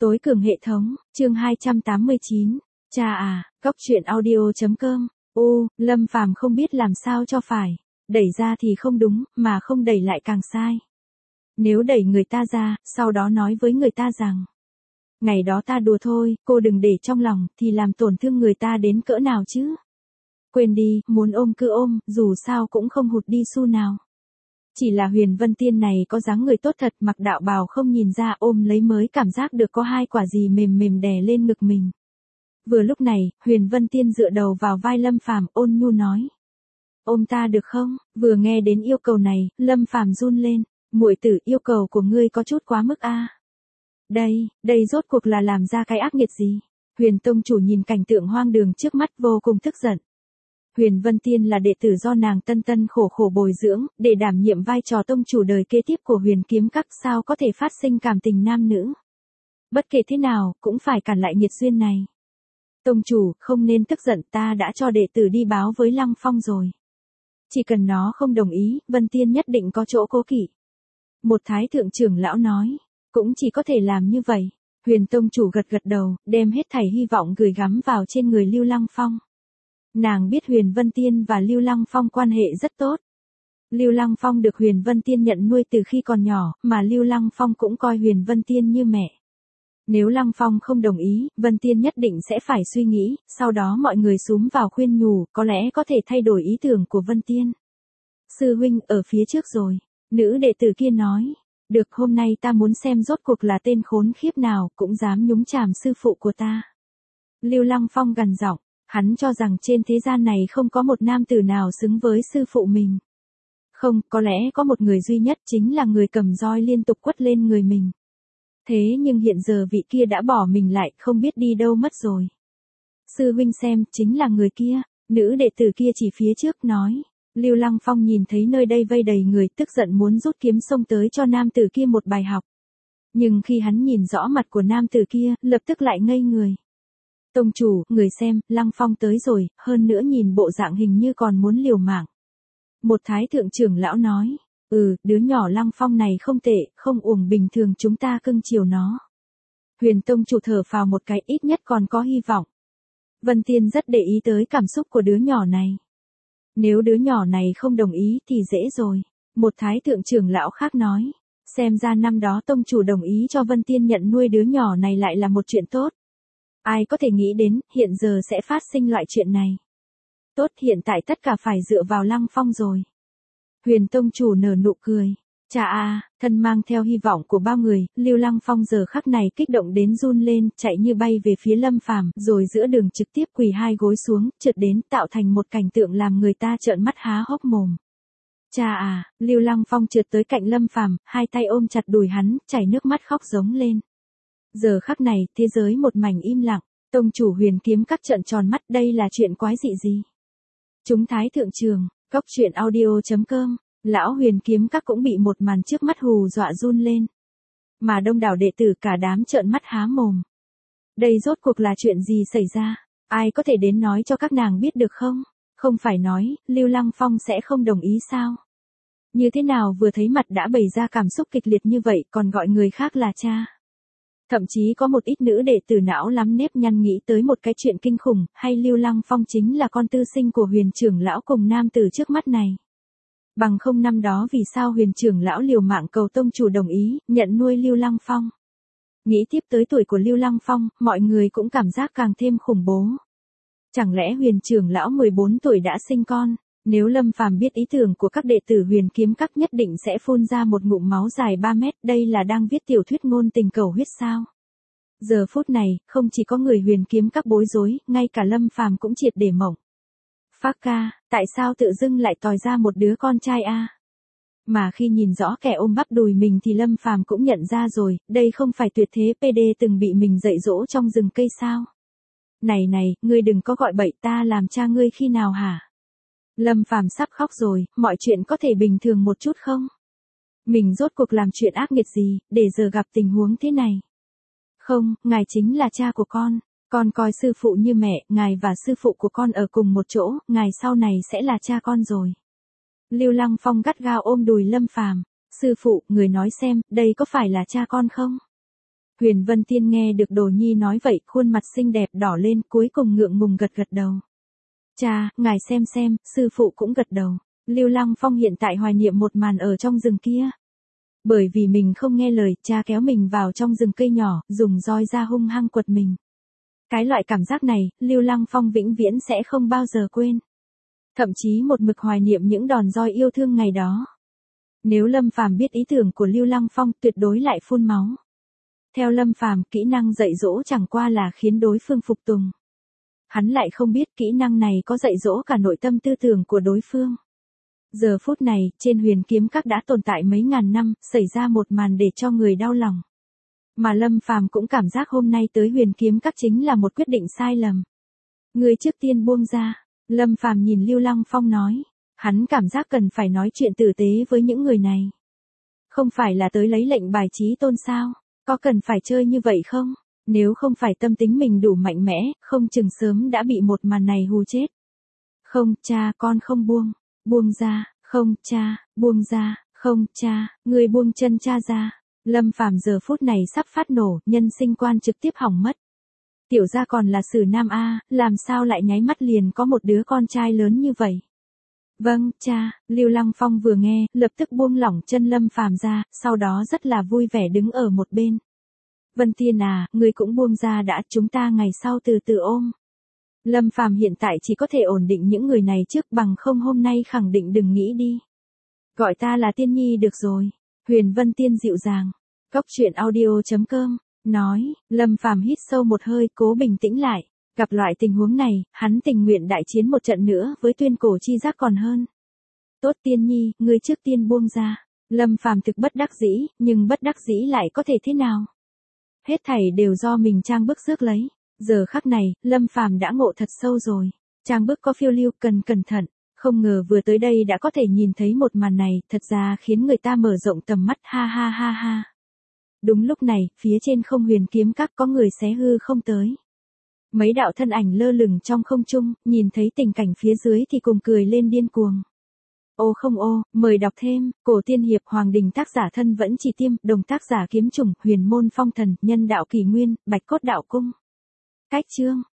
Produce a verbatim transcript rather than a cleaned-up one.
Tối cường hệ thống, chương hai trăm tám mươi chín. Cha à, góc truyện audio.com. U, Lâm Phàm không biết làm sao cho phải. Đẩy ra thì không đúng, mà không đẩy lại càng sai. Nếu đẩy người ta ra, sau đó nói với người ta rằng: ngày đó ta đùa thôi, cô đừng để trong lòng, thì làm tổn thương người ta đến cỡ nào chứ. Quên đi, muốn ôm cứ ôm, dù sao cũng không hụt đi xu nào. Chỉ là Huyền Vân Tiên này có dáng người tốt thật, mặc đạo bào không nhìn ra, ôm lấy mới cảm giác được có hai quả gì mềm mềm đè lên ngực mình. Vừa lúc này, Huyền Vân Tiên dựa đầu vào vai Lâm Phàm, ôn nhu nói: ôm ta được không? Vừa nghe đến yêu cầu này, Lâm Phàm run lên. Muội tử, yêu cầu của ngươi có chút quá mức a. Đây, đây rốt cuộc là làm ra cái ác nghiệt gì? Huyền tông chủ nhìn cảnh tượng hoang đường trước mắt vô cùng tức giận. Huyền Vân Tiên là đệ tử do nàng tân tân khổ khổ bồi dưỡng, để đảm nhiệm vai trò tông chủ đời kế tiếp của Huyền Kiếm Các, sao có thể phát sinh cảm tình nam nữ. Bất kể thế nào, cũng phải cản lại nghiệt duyên này. Tông chủ, không nên tức giận, ta đã cho đệ tử đi báo với Lăng Phong rồi. Chỉ cần nó không đồng ý, Vân Tiên nhất định có chỗ cố kỵ. Một thái thượng trưởng lão nói, cũng chỉ có thể làm như vậy. Huyền tông chủ gật gật đầu, đem hết thảy hy vọng gửi gắm vào trên người Lưu Lăng Phong. Nàng biết Huyền Vân Tiên và Lưu Lăng Phong quan hệ rất tốt. Lưu Lăng Phong được Huyền Vân Tiên nhận nuôi từ khi còn nhỏ, mà Lưu Lăng Phong cũng coi Huyền Vân Tiên như mẹ. Nếu Lăng Phong không đồng ý, Vân Tiên nhất định sẽ phải suy nghĩ, sau đó mọi người xúm vào khuyên nhủ, có lẽ có thể thay đổi ý tưởng của Vân Tiên. Sư huynh ở phía trước rồi, nữ đệ tử kia nói. Được, hôm nay ta muốn xem rốt cuộc là tên khốn khiếp nào cũng dám nhúng chàm sư phụ của ta. Lưu Lăng Phong gằn giọng. Hắn cho rằng trên thế gian này không có một nam tử nào xứng với sư phụ mình. Không, có lẽ có một người duy nhất, chính là người cầm roi liên tục quất lên người mình. Thế nhưng hiện giờ vị kia đã bỏ mình lại, không biết đi đâu mất rồi. Sư huynh xem, chính là người kia. Nữ đệ tử kia chỉ phía trước nói. Lưu Lăng Phong nhìn thấy nơi đây vây đầy người, tức giận muốn rút kiếm xông tới cho nam tử kia một bài học. Nhưng khi hắn nhìn rõ mặt của nam tử kia, lập tức lại ngây người. Tông chủ, người xem, Lăng Phong tới rồi, hơn nữa nhìn bộ dạng hình như còn muốn liều mạng. Một thái thượng trưởng lão nói, ừ, đứa nhỏ Lăng Phong này không tệ, không uổng bình thường chúng ta cưng chiều nó. Huyền tông chủ thở phào một cái, ít nhất còn có hy vọng. Vân Tiên rất để ý tới cảm xúc của đứa nhỏ này. Nếu đứa nhỏ này không đồng ý thì dễ rồi. Một thái thượng trưởng lão khác nói, xem ra năm đó tông chủ đồng ý cho Vân Tiên nhận nuôi đứa nhỏ này lại là một chuyện tốt. Ai có thể nghĩ đến, hiện giờ sẽ phát sinh loại chuyện này. Tốt, hiện tại tất cả phải dựa vào Lăng Phong rồi. Huyền tông chủ nở nụ cười. Chà à, thân mang theo hy vọng của bao người, Lưu Lăng Phong giờ khắc này kích động đến run lên, chạy như bay về phía Lâm Phàm, rồi giữa đường trực tiếp quỳ hai gối xuống, trượt đến, tạo thành một cảnh tượng làm người ta trợn mắt há hốc mồm. Chà à, Lưu Lăng Phong trượt tới cạnh Lâm Phàm, hai tay ôm chặt đùi hắn, chảy nước mắt khóc giống lên. Giờ khắc này, thế giới một mảnh im lặng, tông chủ Huyền Kiếm Các trợn tròn mắt, đây là chuyện quái dị gì? Chúng thái thượng trường, góc truyện audio.com, lão Huyền Kiếm Các cũng bị một màn trước mắt hù dọa run lên. Mà đông đảo đệ tử cả đám trợn mắt há mồm. Đây rốt cuộc là chuyện gì xảy ra? Ai có thể đến nói cho các nàng biết được không? Không phải nói, Lưu Lăng Phong sẽ không đồng ý sao? Như thế nào vừa thấy mặt đã bày ra cảm xúc kịch liệt như vậy, còn gọi người khác là cha? Thậm chí có một ít nữ đệ tử não lắm nếp nhăn nghĩ tới một cái chuyện kinh khủng, hay Lưu Lăng Phong chính là con tư sinh của Huyền trưởng lão cùng nam tử trước mắt này. Bằng không năm đó vì sao Huyền trưởng lão liều mạng cầu tông chủ đồng ý, nhận nuôi Lưu Lăng Phong. Nghĩ tiếp tới tuổi của Lưu Lăng Phong, mọi người cũng cảm giác càng thêm khủng bố. Chẳng lẽ Huyền trưởng lão mười bốn tuổi đã sinh con? Nếu Lâm Phàm biết ý tưởng của các đệ tử Huyền Kiếm Các nhất định sẽ phun ra một ngụm máu dài ba mét, đây là đang viết tiểu thuyết ngôn tình cầu huyết sao? Giờ phút này, không chỉ có người Huyền Kiếm Các bối rối, ngay cả Lâm Phàm cũng triệt để mộng. Phác ca, tại sao tự dưng lại tòi ra một đứa con trai a? Mà khi nhìn rõ kẻ ôm bắp đùi mình thì Lâm Phàm cũng nhận ra rồi, đây không phải tuyệt thế pê đê từng bị mình dạy dỗ trong rừng cây sao? Này này, ngươi đừng có gọi bậy, ta làm cha ngươi khi nào hả? Lâm Phàm sắp khóc rồi, mọi chuyện có thể bình thường một chút không? Mình rốt cuộc làm chuyện ác nghiệt gì, để giờ gặp tình huống thế này? Không, ngài chính là cha của con, con coi sư phụ như mẹ, ngài và sư phụ của con ở cùng một chỗ, ngài sau này sẽ là cha con rồi. Lưu Lăng Phong gắt gao ôm đùi Lâm Phàm, sư phụ, người nói xem, đây có phải là cha con không? Huyền Vân Tiên nghe được Đồ Nhi nói vậy, khuôn mặt xinh đẹp đỏ lên, cuối cùng ngượng ngùng gật gật đầu. Cha, ngài xem xem, sư phụ cũng gật đầu. Lưu Lăng Phong hiện tại hoài niệm một màn ở trong rừng kia. Bởi vì mình không nghe lời, cha kéo mình vào trong rừng cây nhỏ, dùng roi ra hung hăng quật mình. Cái loại cảm giác này, Lưu Lăng Phong vĩnh viễn sẽ không bao giờ quên. Thậm chí một mực hoài niệm những đòn roi yêu thương ngày đó. Nếu Lâm Phàm biết ý tưởng của Lưu Lăng Phong, tuyệt đối lại phun máu. Theo Lâm Phàm, kỹ năng dạy dỗ chẳng qua là khiến đối phương phục tùng. Hắn lại không biết kỹ năng này có dạy dỗ cả nội tâm tư tưởng của đối phương. Giờ phút này, trên Huyền Kiếm Các đã tồn tại mấy ngàn năm, xảy ra một màn để cho người đau lòng. Mà Lâm Phàm cũng cảm giác hôm nay tới Huyền Kiếm Các chính là một quyết định sai lầm. Người trước tiên buông ra, Lâm Phàm nhìn Lưu Lăng Phong nói. Hắn cảm giác cần phải nói chuyện tử tế với những người này. Không phải là tới lấy lệnh bài trí tôn sao? Có cần phải chơi như vậy không? Nếu không phải tâm tính mình đủ mạnh mẽ, không chừng sớm đã bị một màn này hù chết. Không, cha, con không buông. Buông ra, không, cha, buông ra, không, cha, người buông chân cha ra. Lâm Phàm giờ phút này sắp phát nổ, nhân sinh quan trực tiếp hỏng mất. Tiểu gia còn là Sử Nam A, làm sao lại nháy mắt liền có một đứa con trai lớn như vậy? Vâng, cha, Lưu Lăng Phong vừa nghe, lập tức buông lỏng chân Lâm Phàm ra, sau đó rất là vui vẻ đứng ở một bên. Vân Tiên à, ngươi cũng buông ra đã, chúng ta ngày sau từ từ ôm. Lâm Phàm hiện tại chỉ có thể ổn định những người này trước, bằng không hôm nay khẳng định đừng nghĩ đi. Gọi ta là Tiên Nhi được rồi. Huyền Vân Tiên dịu dàng. Cốc truyện audio chấm com, nói, Lâm Phàm hít sâu một hơi, cố bình tĩnh lại. Gặp loại tình huống này, hắn tình nguyện đại chiến một trận nữa với Tuyên Cổ Chi Giác còn hơn. Tốt Tiên Nhi, ngươi trước tiên buông ra. Lâm Phàm thực bất đắc dĩ, nhưng bất đắc dĩ lại có thể thế nào? Hết thảy đều do mình trang bức rước lấy. Giờ khắc này, Lâm Phàm đã ngộ thật sâu rồi. Trang bức có phiêu lưu, cần cẩn thận. Không ngờ vừa tới đây đã có thể nhìn thấy một màn này, thật ra khiến người ta mở rộng tầm mắt, ha ha ha ha. Đúng lúc này, phía trên không Huyền Kiếm Các có người xé hư không tới. Mấy đạo thân ảnh lơ lửng trong không trung, nhìn thấy tình cảnh phía dưới thì cùng cười lên điên cuồng. Ô không ô, mời đọc thêm, Cổ Tiên Hiệp Hoàng Đình tác giả thân vẫn chỉ tiêm, đồng tác giả kiếm trùng, Huyền Môn Phong Thần, nhân đạo kỳ nguyên, Bạch Cốt Đạo Cung. Cách chương.